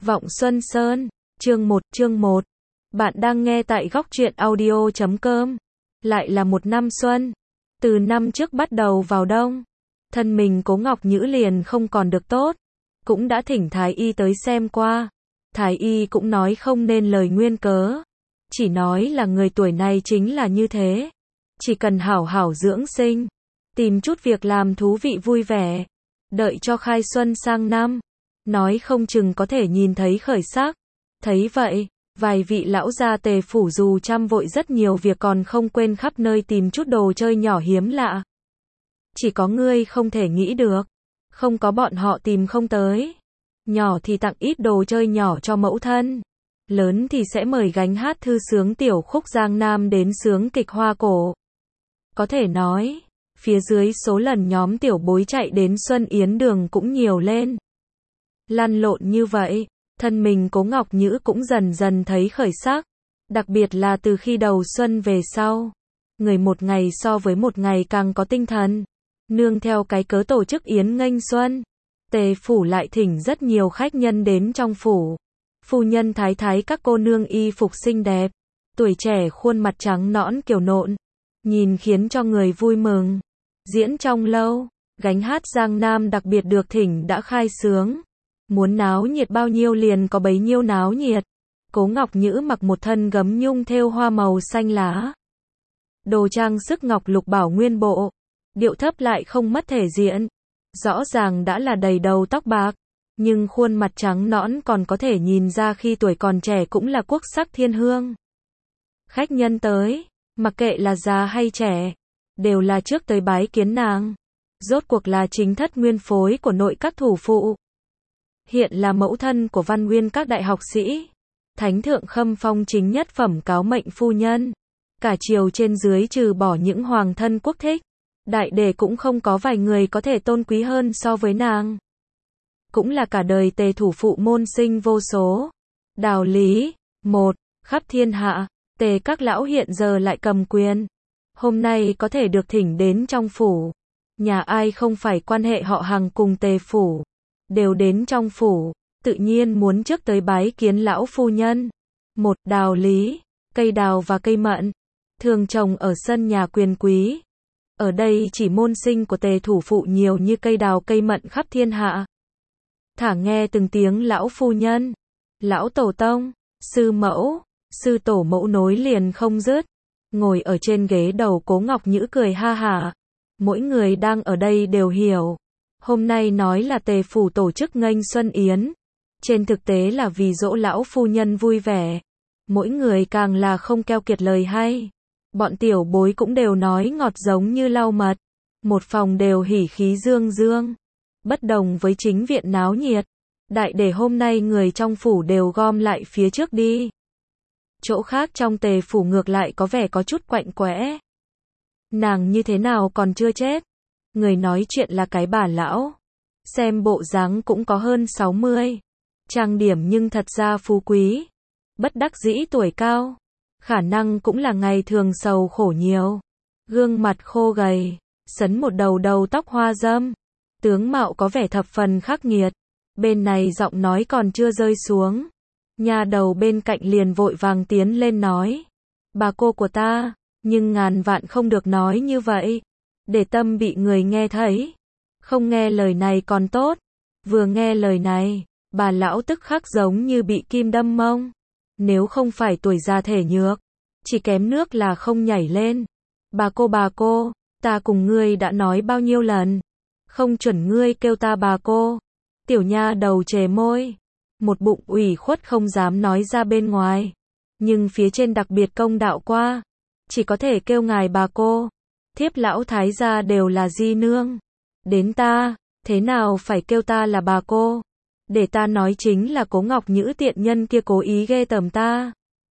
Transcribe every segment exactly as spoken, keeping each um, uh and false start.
Vọng Xuân Sơn, chương một, chương một. Bạn đang nghe tại góc truyện audio chấm com. Lại là một năm xuân. Từ năm trước bắt đầu vào đông, thân mình Cố Ngọc Nhữ liền không còn được tốt. Cũng đã thỉnh Thái Y tới xem qua. Thái Y cũng nói không nên lời nguyên cớ. Chỉ nói là người tuổi này chính là như thế. Chỉ cần hảo hảo dưỡng sinh. Tìm chút việc làm thú vị vui vẻ. Đợi cho khai xuân sang năm. Nói không chừng có thể nhìn thấy khởi sắc. Thấy vậy, vài vị lão gia Tề phủ dù chăm vội rất nhiều việc còn không quên khắp nơi tìm chút đồ chơi nhỏ hiếm lạ. Chỉ có ngươi không thể nghĩ được. Không có bọn họ tìm không tới. Nhỏ thì tặng ít đồ chơi nhỏ cho mẫu thân. Lớn thì sẽ mời gánh hát thư sướng tiểu khúc Giang Nam đến sướng kịch hoa cổ. Có thể nói, phía dưới số lần nhóm tiểu bối chạy đến Xuân Yến đường cũng nhiều lên. Lăn lộn như vậy, thân mình Cố Ngọc Nhữ cũng dần dần thấy khởi sắc. Đặc biệt là từ khi đầu xuân về sau. Người một ngày so với một ngày càng có tinh thần. Nương theo cái cớ tổ chức yến nghênh xuân. Tề phủ lại thỉnh rất nhiều khách nhân đến trong phủ. Phu nhân thái thái các cô nương y phục xinh đẹp. Tuổi trẻ khuôn mặt trắng nõn kiều nộn. Nhìn khiến cho người vui mừng. Diễn trong lâu, gánh hát Giang Nam đặc biệt được thỉnh đã khai xướng. Muốn náo nhiệt bao nhiêu liền có bấy nhiêu náo nhiệt. Cố Ngọc Nhữ mặc một thân gấm nhung thêu hoa màu xanh lá. Đồ trang sức ngọc lục bảo nguyên bộ. Điệu thấp lại không mất thể diện. Rõ ràng đã là đầy đầu tóc bạc. Nhưng khuôn mặt trắng nõn còn có thể nhìn ra khi tuổi còn trẻ cũng là quốc sắc thiên hương. Khách nhân tới, mặc kệ là già hay trẻ, đều là trước tới bái kiến nàng. Rốt cuộc là chính thất nguyên phối của nội các thủ phụ. Hiện là mẫu thân của văn nguyên các đại học sĩ. Thánh thượng Khâm phong chính nhất phẩm cáo mệnh phu nhân. Cả triều trên dưới trừ bỏ những hoàng thân quốc thích. Đại đề cũng không có vài người có thể tôn quý hơn so với nàng. Cũng là cả đời Tề thủ phụ môn sinh vô số. Đạo lý, một, khắp thiên hạ, Tề các lão hiện giờ lại cầm quyền. Hôm nay có thể được thỉnh đến trong phủ. Nhà ai không phải quan hệ họ hàng cùng Tề phủ. Đều đến trong phủ, tự nhiên muốn trước tới bái kiến lão phu nhân. Một, đào lý, cây đào và cây mận. Thường trồng ở sân nhà quyền quý. Ở đây chỉ môn sinh của Tề thủ phụ nhiều như cây đào cây mận khắp thiên hạ. Thả nghe từng tiếng lão phu nhân, lão tổ tông, sư mẫu, sư tổ mẫu nối liền không dứt. Ngồi ở trên ghế đầu Cố Ngọc Nhữ cười ha hả. Mỗi người đang ở đây đều hiểu. Hôm nay nói là Tề phủ tổ chức nghênh xuân yến. Trên thực tế là vì dỗ lão phu nhân vui vẻ. Mỗi người càng là không keo kiệt lời hay. Bọn tiểu bối cũng đều nói ngọt giống như lau mật. Một phòng đều hỉ khí dương dương. Bất đồng với chính viện náo nhiệt. Đại để hôm nay người trong phủ đều gom lại phía trước đi. Chỗ khác trong Tề phủ ngược lại có vẻ có chút quạnh quẽ. Nàng như thế nào còn chưa chết? Người nói chuyện là cái bà lão. Xem bộ dáng cũng có hơn sáu mươi. Trang điểm nhưng thật ra phú quý. Bất đắc dĩ tuổi cao. Khả năng cũng là ngày thường sầu khổ nhiều. Gương mặt khô gầy. Sấn một đầu đầu tóc hoa dâm. Tướng mạo có vẻ thập phần khắc nghiệt. Bên này giọng nói còn chưa rơi xuống. Nhà đầu bên cạnh liền vội vàng tiến lên nói. Bà cô của ta, nhưng ngàn vạn không được nói như vậy. Để tâm bị người nghe thấy. Không nghe lời này còn tốt. Vừa nghe lời này, bà lão tức khắc giống như bị kim đâm mông. Nếu không phải tuổi già thể nhược, chỉ kém nước là không nhảy lên. Bà cô bà cô, ta cùng ngươi đã nói bao nhiêu lần. Không chuẩn ngươi kêu ta bà cô. Tiểu nha đầu chề môi. Một bụng ủy khuất không dám nói ra bên ngoài. Nhưng phía trên đặc biệt công đạo qua. Chỉ có thể kêu ngài bà cô. Thiếp lão thái gia đều là di nương. Đến ta, thế nào phải kêu ta là bà cô? Để ta nói chính là Cố Ngọc Nhữ tiện nhân kia cố ý ghê tởm ta.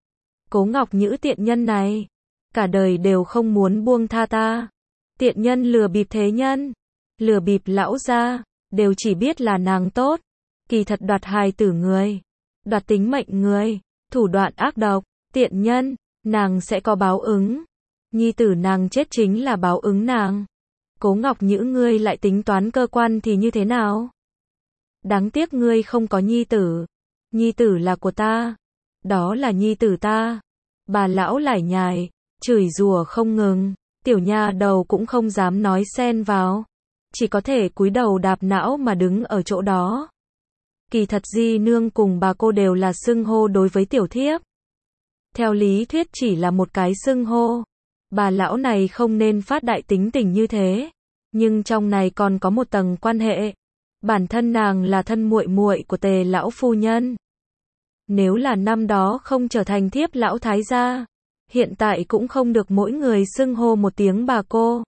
Cố Ngọc Nhữ tiện nhân này, cả đời đều không muốn buông tha ta. Tiện nhân lừa bịp thế nhân, lừa bịp lão gia, đều chỉ biết là nàng tốt. Kỳ thật đoạt hài tử người, đoạt tính mệnh người, thủ đoạn ác độc, tiện nhân, nàng sẽ có báo ứng. Nhi tử nàng chết chính là báo ứng nàng. Cố Ngọc Nhữ ngươi lại tính toán cơ quan thì như thế nào? Đáng tiếc ngươi không có nhi tử. Nhi tử là của ta. Đó là nhi tử ta. Bà lão lải nhải, chửi rủa không ngừng. Tiểu nha đầu cũng không dám nói xen vào. Chỉ có thể cúi đầu đạp não mà đứng ở chỗ đó. Kỳ thật di nương cùng bà cô đều là xưng hô đối với tiểu thiếp. Theo lý thuyết chỉ là một cái xưng hô. Bà lão này không nên phát đại tính tình như thế. Nhưng trong này còn có một tầng quan hệ. Bản thân nàng là thân muội muội của Tề lão phu nhân. Nếu là năm đó không trở thành thiếp lão thái gia, hiện tại cũng không được mỗi người xưng hô một tiếng bà cô.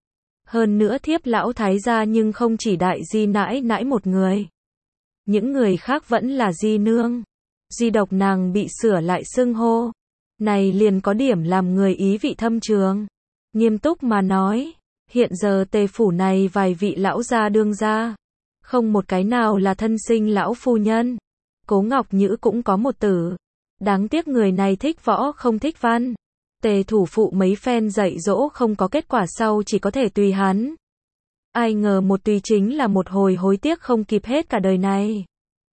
Hơn nữa thiếp lão thái gia nhưng không chỉ đại di nãi nãi một người. Những người khác vẫn là di nương. Duy độc nàng bị sửa lại xưng hô. Này liền có điểm làm người ý vị thâm trường. Nghiêm túc mà nói, hiện giờ Tề phủ này vài vị lão gia đương gia, không một cái nào là thân sinh lão phu nhân. Cố Ngọc Nhữ cũng có một tử. Đáng tiếc người này thích võ không thích văn. Tề thủ phụ mấy phen dạy dỗ không có kết quả sau chỉ có thể tùy hắn. Ai ngờ một tùy chính là một hồi hối tiếc không kịp hết cả đời này.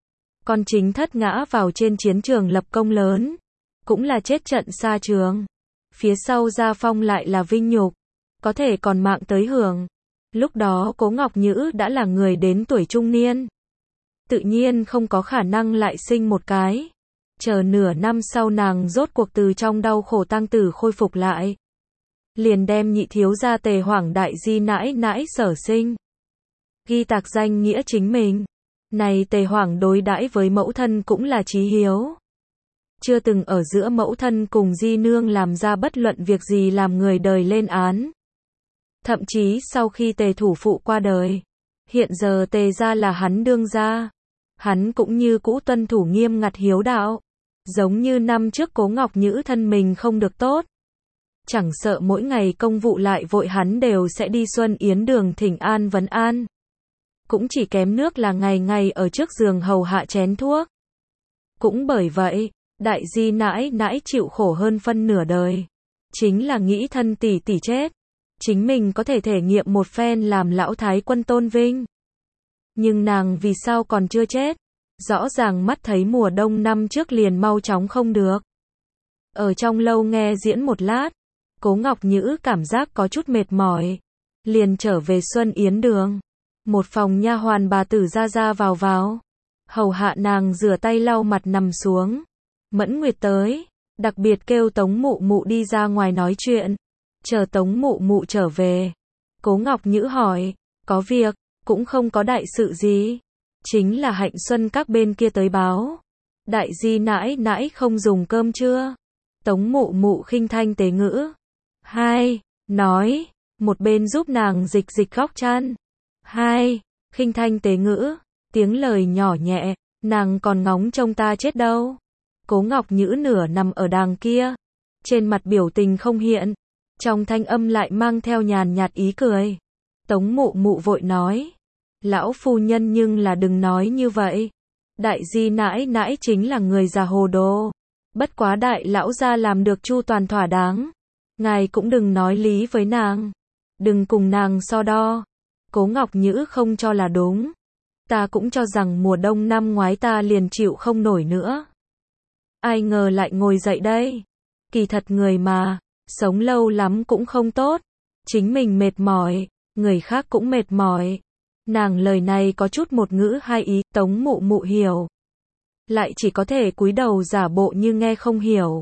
Con chính thất ngã vào trên chiến trường lập công lớn, cũng là chết trận xa trường. Phía sau gia phong lại là vinh nhục, có thể còn mạng tới hưởng. Lúc đó Cố Ngọc Nhữ đã là người đến tuổi trung niên. Tự nhiên không có khả năng lại sinh một cái. Chờ nửa năm sau nàng rốt cuộc từ trong đau khổ tang tử khôi phục lại. Liền đem nhị thiếu gia Tề Hoảng đại di nãi nãi sở sinh. Ghi tạc danh nghĩa chính mình. Này Tề Hoảng đối đãi với mẫu thân cũng là chí hiếu. Chưa từng ở giữa mẫu thân cùng di nương làm ra bất luận việc gì làm người đời lên án. Thậm chí sau khi Tề thủ phụ qua đời, hiện giờ Tề gia là hắn đương gia. Hắn cũng như cũ tuân thủ nghiêm ngặt hiếu đạo. Giống như năm trước Cố Ngọc Nhữ thân mình không được tốt. Chẳng sợ mỗi ngày công vụ lại vội hắn đều sẽ đi Xuân Yến đường thỉnh an vấn an. Cũng chỉ kém nước là ngày ngày ở trước giường hầu hạ chén thuốc. Cũng bởi vậy, đại di nãi nãi chịu khổ hơn phân nửa đời. Chính là nghĩ thân tỷ tỷ chết. Chính mình có thể thể nghiệm một phen làm lão thái quân tôn vinh. Nhưng nàng vì sao còn chưa chết? Rõ ràng mắt thấy mùa đông năm trước liền mau chóng không được. Ở trong lâu nghe diễn một lát, Cố Ngọc Nhữ cảm giác có chút mệt mỏi. Liền trở về Xuân Yến đường. Một phòng nha hoàn bà tử ra ra vào vào. Hầu hạ nàng rửa tay lau mặt nằm xuống. Mẫn Nguyệt tới, đặc biệt kêu Tống Mụ Mụ đi ra ngoài nói chuyện. Chờ Tống Mụ Mụ trở về. Cố Ngọc Nhữ hỏi, có việc, cũng không có đại sự gì. Chính là Hạnh Xuân các bên kia tới báo. Đại di nãi nãi không dùng cơm chưa? Tống Mụ Mụ khinh thanh tế ngữ. Hai, nói, một bên giúp nàng dịch dịch góc chăn. Hai, khinh thanh tế ngữ, tiếng lời nhỏ nhẹ, nàng còn ngóng trông ta chết đâu. Cố Ngọc Nhữ nửa nằm ở đàng kia, trên mặt biểu tình không hiện, trong thanh âm lại mang theo nhàn nhạt ý cười. Tống Mụ Mụ vội nói, lão phu nhân nhưng là đừng nói như vậy. Đại di nãi nãi chính là người già hồ đồ. Bất quá đại lão gia làm được chu toàn thỏa đáng. Ngài cũng đừng nói lý với nàng. Đừng cùng nàng so đo. Cố Ngọc Nhữ không cho là đúng. Ta cũng cho rằng mùa đông năm ngoái ta liền chịu không nổi nữa. Ai ngờ lại ngồi dậy đây. Kỳ thật người mà, sống lâu lắm cũng không tốt. Chính mình mệt mỏi, người khác cũng mệt mỏi. Nàng lời này có chút một ngữ hai ý, Tống Mụ Mụ hiểu. Lại chỉ có thể cúi đầu giả bộ như nghe không hiểu.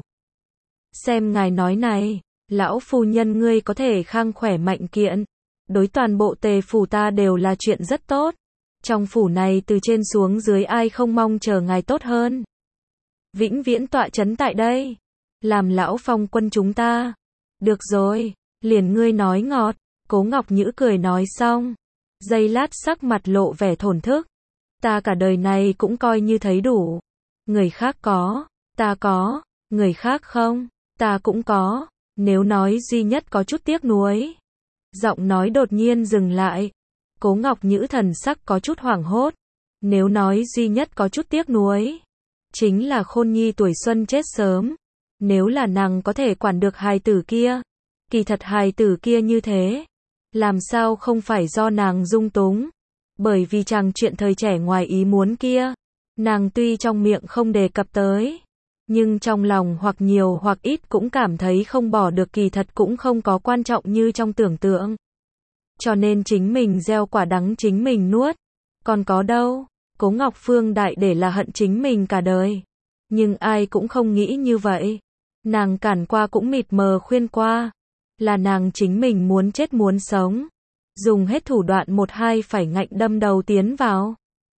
Xem ngài nói này, lão phu nhân ngươi có thể khang khỏe mạnh kiện. Đối toàn bộ Tề phủ ta đều là chuyện rất tốt. Trong phủ này từ trên xuống dưới ai không mong chờ ngài tốt hơn. Vĩnh viễn tọa chấn tại đây. Làm lão phong quân chúng ta. Được rồi, liền ngươi nói ngọt. Cố Ngọc Nhữ cười nói xong. Giây lát sắc mặt lộ vẻ thổn thức. Ta cả đời này cũng coi như thấy đủ. Người khác có, ta có, người khác không, ta cũng có. Nếu nói duy nhất có chút tiếc nuối. Giọng nói đột nhiên dừng lại. Cố Ngọc Nhữ thần sắc có chút hoảng hốt. Nếu nói duy nhất có chút tiếc nuối, chính là Khôn Nhi tuổi xuân chết sớm. Nếu là nàng có thể quản được hài tử kia, kỳ thật hài tử kia như thế, làm sao không phải do nàng dung túng. Bởi vì chàng chuyện thời trẻ ngoài ý muốn kia, Nàng tuy trong miệng không đề cập tới, nhưng trong lòng hoặc nhiều hoặc ít cũng cảm thấy không bỏ được, kỳ thật cũng không có quan trọng như trong tưởng tượng. Cho nên chính mình gieo quả đắng chính mình nuốt. Còn có đâu, Cố Ngọc Phương đại để là hận chính mình cả đời. Nhưng ai cũng không nghĩ như vậy. Nàng cản qua cũng mịt mờ khuyên qua. Là nàng chính mình muốn chết muốn sống. Dùng hết thủ đoạn một hai phải ngạnh đâm đầu tiến vào.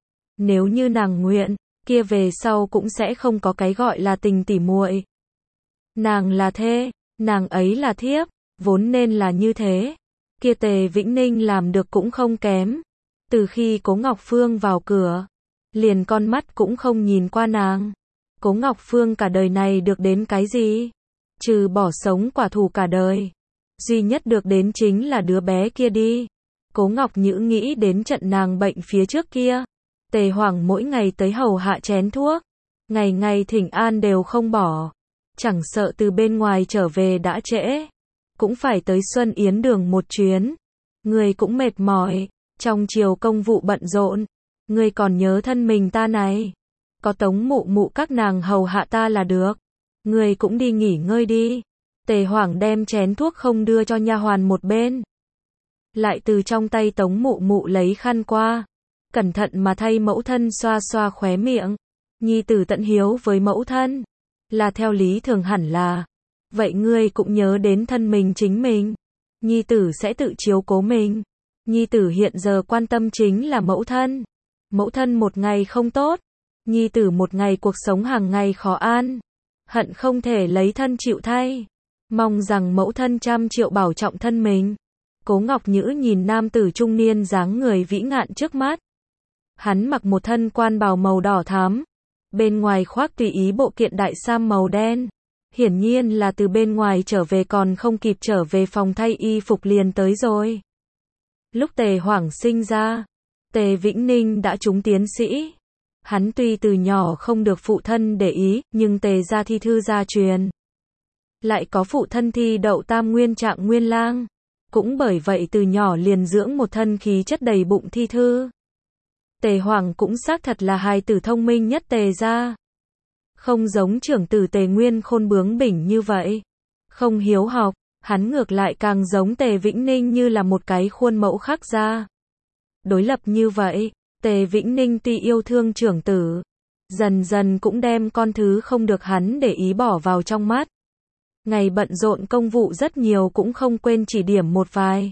Nếu như nàng nguyện, kia về sau cũng sẽ không có cái gọi là tình tỉ muội. Nàng là thê, nàng ấy là thiếp, vốn nên là như thế. Kia Tề Vĩnh Ninh làm được cũng không kém. Từ khi Cố Ngọc Phương vào cửa, liền con mắt cũng không nhìn qua nàng. Cố Ngọc Phương cả đời này được đến cái gì? Trừ bỏ sống quả thù cả đời. Duy nhất được đến chính là đứa bé kia đi. Cố Ngọc Nhữ nghĩ đến trận nàng bệnh phía trước kia. Tề Hoàng mỗi ngày tới hầu hạ chén thuốc. Ngày ngày thỉnh an đều không bỏ. Chẳng sợ từ bên ngoài trở về đã trễ. Cũng phải tới Xuân Yến Đường một chuyến. Người cũng mệt mỏi. Trong chiều công vụ bận rộn. Người còn nhớ thân mình ta này. Có Tống mụ mụ các nàng hầu hạ ta là được. Người cũng đi nghỉ ngơi đi. Tề Hoàng đem chén thuốc không đưa cho nha hoàn một bên. Lại từ trong tay Tống mụ mụ lấy khăn qua. Cẩn thận mà thay mẫu thân xoa xoa khóe miệng. Nhi tử tận hiếu với mẫu thân. Là theo lý thường hẳn là. Vậy ngươi cũng nhớ đến thân mình chính mình. Nhi tử sẽ tự chiếu cố mình. Nhi tử hiện giờ quan tâm chính là mẫu thân. Mẫu thân một ngày không tốt. Nhi tử một ngày cuộc sống hàng ngày khó an. Hận không thể lấy thân chịu thay. Mong rằng mẫu thân trăm triệu bảo trọng thân mình. Cố Ngọc Nhữ nhìn nam tử trung niên dáng người vĩ ngạn trước mắt. Hắn mặc một thân quan bào màu đỏ thắm. Bên ngoài khoác tùy ý bộ kiện đại sam màu đen. Hiển nhiên là từ bên ngoài trở về còn không kịp trở về phòng thay y phục liền tới rồi. Lúc Tề Hoàng sinh ra, Tề Vĩnh Ninh đã trúng tiến sĩ. Hắn tuy từ nhỏ không được phụ thân để ý, nhưng Tề gia thi thư gia truyền. Lại có phụ thân thi đậu tam nguyên trạng nguyên lang. Cũng bởi vậy từ nhỏ liền dưỡng một thân khí chất đầy bụng thi thư. Tề Hoàng cũng xác thật là hài tử thông minh nhất Tề gia. Không giống trưởng tử Tề Nguyên Khôn bướng bỉnh như vậy. Không hiếu học, hắn ngược lại càng giống Tề Vĩnh Ninh như là một cái khuôn mẫu khắc ra. Đối lập như vậy, Tề Vĩnh Ninh tuy yêu thương trưởng tử, dần dần cũng đem con thứ không được hắn để ý bỏ vào trong mắt. Ngày bận rộn công vụ rất nhiều cũng không quên chỉ điểm một vài.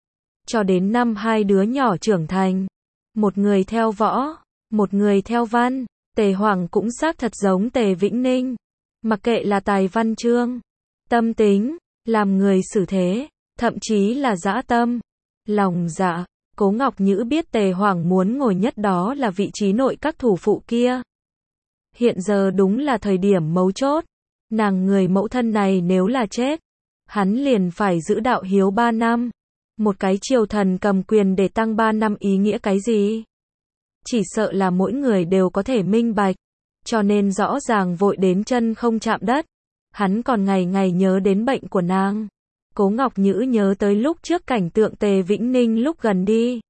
Cho đến năm hai đứa nhỏ trưởng thành, một người theo võ, một người theo văn, Tề Hoàng cũng xác thật giống Tề Vĩnh Ninh. Mặc kệ là tài văn chương, tâm tính, làm người xử thế, thậm chí là dã tâm, lòng dạ. Cố Ngọc Nhữ biết Tề Hoàng muốn ngồi nhất đó là vị trí nội các thủ phụ kia. Hiện giờ đúng là thời điểm mấu chốt. Nàng người mẫu thân này nếu là chết, hắn liền phải giữ đạo hiếu ba năm. Một cái triều thần cầm quyền để tăng ba năm ý nghĩa cái gì? Chỉ sợ là mỗi người đều có thể minh bạch. Cho nên rõ ràng vội đến chân không chạm đất. Hắn còn ngày ngày nhớ đến bệnh của nàng. Cố Ngọc Nhữ nhớ tới lúc trước cảnh tượng Tề Vĩnh Ninh lúc gần đi.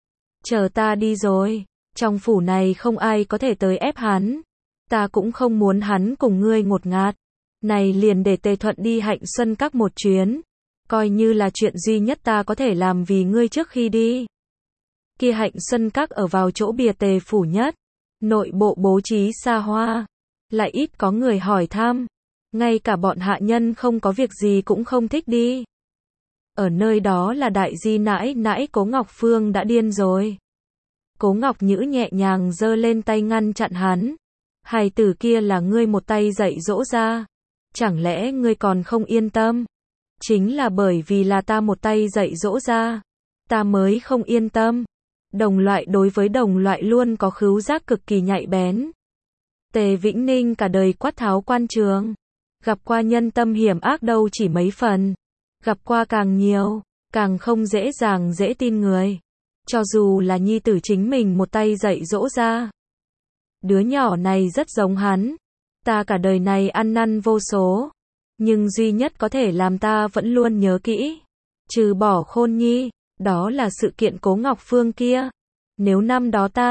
Chờ ta đi rồi, trong phủ này không ai có thể tới ép hắn. Ta cũng không muốn hắn cùng ngươi ngột ngạt. Này liền để Tề Thuận đi Hạnh Xuân Các một chuyến. Coi như là chuyện duy nhất ta có thể làm vì ngươi trước khi đi. Kia Hạnh Xuân Các ở vào chỗ bìa Tề phủ nhất. Nội bộ bố trí xa hoa. Lại ít có người hỏi thăm. Ngay cả bọn hạ nhân không có việc gì cũng không thích đi. Ở nơi đó là đại di nãi nãi Cố Ngọc Phương đã điên rồi. Cố Ngọc Nhữ nhẹ nhàng giơ lên tay ngăn chặn hắn. Hài tử kia là ngươi một tay dạy dỗ ra. Chẳng lẽ ngươi còn không yên tâm? Chính là bởi vì là ta một tay dạy dỗ ra. Ta mới không yên tâm. Đồng loại đối với đồng loại luôn có khứu giác cực kỳ nhạy bén. Tề Vĩnh Ninh cả đời quát tháo quan trường. Gặp qua nhân tâm hiểm ác đâu chỉ mấy phần. Gặp qua càng nhiều, càng không dễ dàng dễ tin người. Cho dù là nhi tử chính mình một tay dạy dỗ ra. Đứa nhỏ này rất giống hắn. Ta cả đời này ăn năn vô số. Nhưng duy nhất có thể làm ta vẫn luôn nhớ kỹ. Trừ bỏ Khôn Nhi, đó là sự kiện Cố Ngọc Phương kia. Nếu năm đó ta,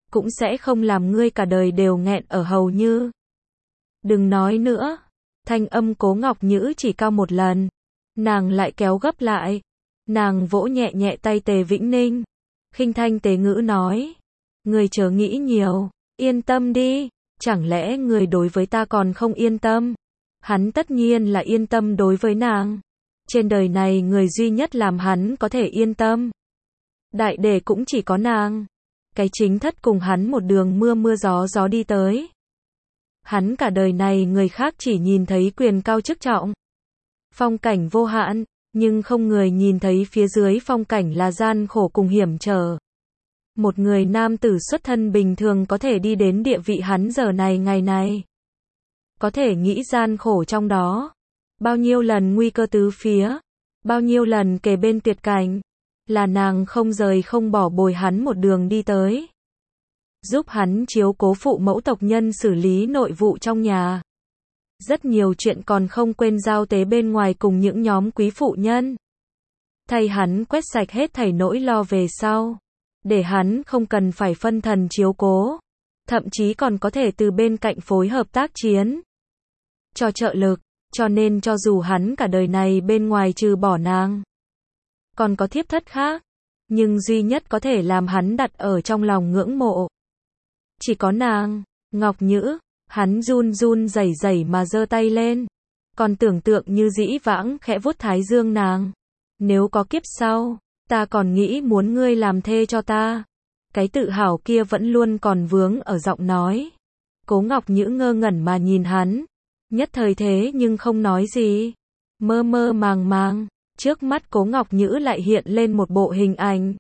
cũng sẽ không làm ngươi cả đời đều nghẹn ở hầu như. Đừng nói nữa. Thanh âm Cố Ngọc Nhữ chỉ cao một lần. Nàng lại kéo gấp lại. Nàng vỗ nhẹ nhẹ tay Tề Vĩnh Ninh. Khinh thanh tế ngữ nói. Ngươi chớ nghĩ nhiều. Yên tâm đi. Chẳng lẽ người đối với ta còn không yên tâm? Hắn tất nhiên là yên tâm đối với nàng. Trên đời này người duy nhất làm hắn có thể yên tâm. Đại đề cũng chỉ có nàng. Cái chính thất cùng hắn một đường mưa mưa gió gió đi tới. Hắn cả đời này người khác chỉ nhìn thấy quyền cao chức trọng. Phong cảnh vô hạn, nhưng không người nhìn thấy phía dưới phong cảnh là gian khổ cùng hiểm trở. Một người nam tử xuất thân bình thường có thể đi đến địa vị hắn giờ này ngày này. Có thể nghĩ gian khổ trong đó. Bao nhiêu lần nguy cơ tứ phía. Bao nhiêu lần kề bên tuyệt cảnh. Là nàng không rời không bỏ bồi hắn một đường đi tới. Giúp hắn chiếu cố phụ mẫu tộc nhân xử lý nội vụ trong nhà. Rất nhiều chuyện còn không quên giao tế bên ngoài cùng những nhóm quý phụ nhân. Thay hắn quét sạch hết thảy nỗi lo về sau. Để hắn không cần phải phân thần chiếu cố. Thậm chí còn có thể từ bên cạnh phối hợp tác chiến. Cho trợ lực. Cho nên cho dù hắn cả đời này bên ngoài trừ bỏ nàng. Còn có thiếp thất khác. Nhưng duy nhất có thể làm hắn đặt ở trong lòng ngưỡng mộ. Chỉ có nàng. Ngọc Nhữ. Hắn run run rẩy rẩy mà giơ tay lên. Còn tưởng tượng như dĩ vãng khẽ vuốt thái dương nàng. Nếu có kiếp sau. Ta còn nghĩ muốn ngươi làm thê cho ta. Cái tự hào kia vẫn luôn còn vướng ở giọng nói. Cố Ngọc Nhữ ngơ ngẩn mà nhìn hắn. Nhất thời thế nhưng không nói gì. Mơ mơ màng màng. Trước mắt Cố Ngọc Nhữ lại hiện lên một bộ hình ảnh.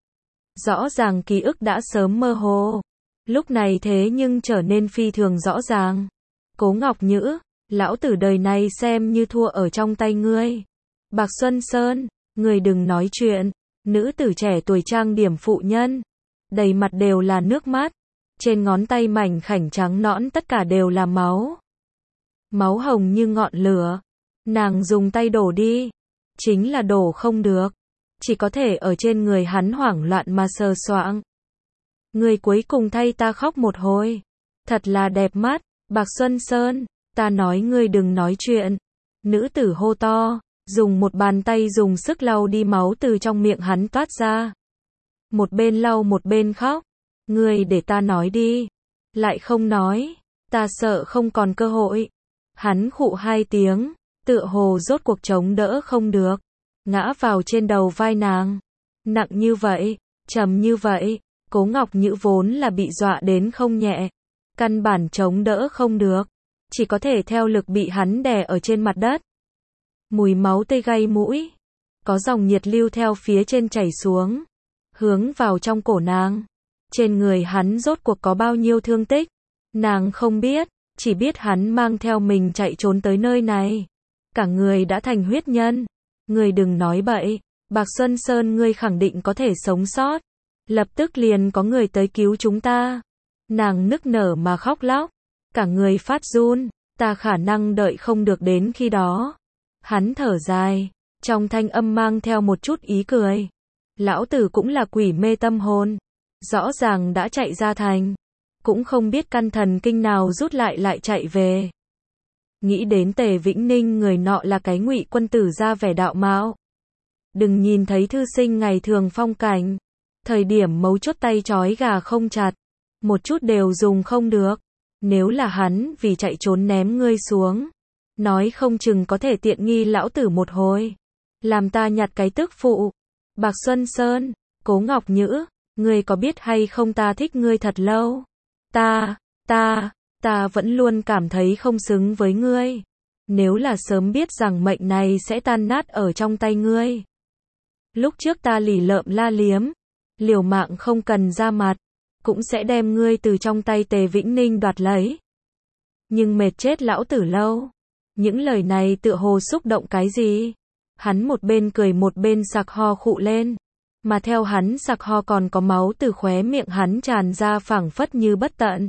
Rõ ràng ký ức đã sớm mơ hồ. Lúc này thế nhưng trở nên phi thường rõ ràng. Cố Ngọc Nhữ, lão tử đời này xem như thua ở trong tay ngươi. Bạc Xuân Sơn, ngươi đừng nói chuyện. Nữ tử trẻ tuổi trang điểm phụ nhân. Đầy mặt đều là nước mắt. Trên ngón tay mảnh khảnh trắng nõn tất cả đều là máu. Máu hồng như ngọn lửa. Nàng dùng tay đổ đi. Chính là đổ không được. Chỉ có thể ở trên người hắn hoảng loạn mà sờ soạng. Người cuối cùng thay ta khóc một hồi. Thật là đẹp mắt. Bạc Xuân Sơn, ta nói ngươi đừng nói chuyện. Nữ tử hô to. Dùng một bàn tay dùng sức lau đi máu từ trong miệng hắn toát ra. Một bên lau một bên khóc. Ngươi để ta nói đi. Lại không nói. Ta sợ không còn cơ hội. Hắn khụ hai tiếng. Tựa hồ rốt cuộc chống đỡ không được. Ngã vào trên đầu vai nàng. Nặng như vậy. Trầm như vậy. Cố Ngọc Nhữ vốn là bị dọa đến không nhẹ. Căn bản chống đỡ không được. Chỉ có thể theo lực bị hắn đè ở trên mặt đất. Mùi máu tê gây mũi. Có dòng nhiệt lưu theo phía trên chảy xuống. Hướng vào trong cổ nàng. Trên người hắn rốt cuộc có bao nhiêu thương tích. Nàng không biết. Chỉ biết hắn mang theo mình chạy trốn tới nơi này. Cả người đã thành huyết nhân. Ngươi đừng nói bậy. Bạc Xuân Sơn ngươi khẳng định có thể sống sót. Lập tức liền có người tới cứu chúng ta. Nàng nức nở mà khóc lóc. Cả người phát run. Ta khả năng đợi không được đến khi đó. Hắn thở dài. Trong thanh âm mang theo một chút ý cười. Lão tử cũng là quỷ mê tâm hồn. Rõ ràng đã chạy ra thành. Cũng không biết căn thần kinh nào rút lại lại chạy về. Nghĩ đến Tề Vĩnh Ninh người nọ là cái ngụy quân tử ra vẻ đạo mạo. Đừng nhìn thấy thư sinh ngày thường phong cảnh. Thời điểm mấu chốt tay trói gà không chặt. Một chút đều dùng không được. Nếu là hắn vì chạy trốn ném ngươi xuống. Nói không chừng có thể tiện nghi lão tử một hồi. Làm ta nhặt cái tức phụ. Bạc Xuân Sơn, Cố Ngọc Nhữ, ngươi có biết hay không ta thích ngươi thật lâu. Ta, ta, ta vẫn luôn cảm thấy không xứng với ngươi. Nếu là sớm biết rằng mệnh này sẽ tan nát ở trong tay ngươi. Lúc trước ta lì lợm la liếm. Liều mạng không cần ra mặt. Cũng sẽ đem ngươi từ trong tay Tề Vĩnh Ninh đoạt lấy. Nhưng mệt chết lão tử lâu. Những lời này tựa hồ xúc động cái gì? Hắn một bên cười một bên sặc ho khụ lên. Mà theo hắn sặc ho còn có máu từ khóe miệng hắn tràn ra phảng phất như bất tận.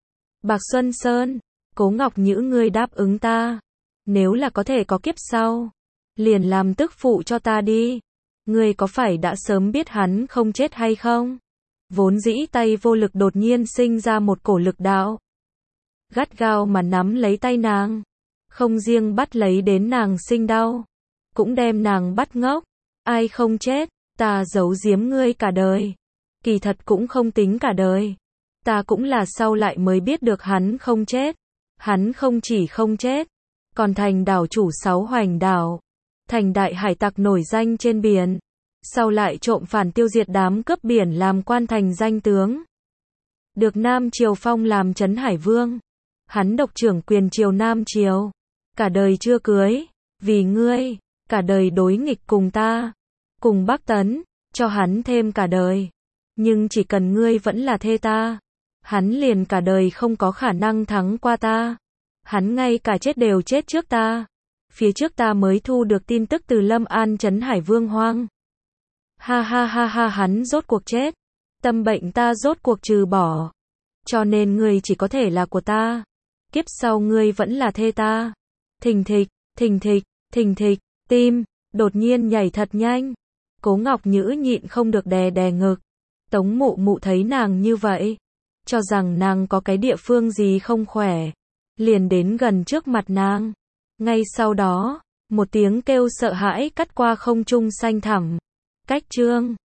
Bạc Xuân Sơn, Cố Ngọc Nhữ ngươi đáp ứng ta. Nếu là có thể có kiếp sau. Liền làm tức phụ cho ta đi. Ngươi có phải đã sớm biết hắn không chết hay không? Vốn dĩ tay vô lực đột nhiên sinh ra một cổ lực đạo. Gắt gao mà nắm lấy tay nàng. Không riêng bắt lấy đến nàng sinh đau. Cũng đem nàng bắt ngốc. Ai không chết, ta giấu giếm ngươi cả đời. Kỳ thật cũng không tính cả đời. Ta cũng là sau lại mới biết được hắn không chết. Hắn không chỉ không chết, còn thành đảo chủ sáu hoành đảo. Thành đại hải tặc nổi danh trên biển. Sau lại trộm phản tiêu diệt đám cướp biển làm quan thành danh tướng. Được Nam Triều phong làm Trấn Hải Vương. Hắn độc trưởng quyền triều Nam Triều. Cả đời chưa cưới. Vì ngươi, cả đời đối nghịch cùng ta. Cùng Bắc Tấn, cho hắn thêm cả đời. Nhưng chỉ cần ngươi vẫn là thê ta. Hắn liền cả đời không có khả năng thắng qua ta. Hắn ngay cả chết đều chết trước ta. Phía trước ta mới thu được tin tức từ Lâm An Trấn Hải Vương hoang. Ha ha ha ha hắn rốt cuộc chết. Tâm bệnh ta rốt cuộc trừ bỏ. Cho nên ngươi chỉ có thể là của ta. Kiếp sau ngươi vẫn là thê ta. Thình thịch, thình thịch, thình thịch, tim, đột nhiên nhảy thật nhanh. Cố Ngọc Nhữ nhịn không được đè đè ngực. Tống mụ mụ thấy nàng như vậy. Cho rằng nàng có cái địa phương gì không khỏe. Liền đến gần trước mặt nàng. Ngay sau đó, một tiếng kêu sợ hãi cắt qua không trung xanh thẳm. Cách chương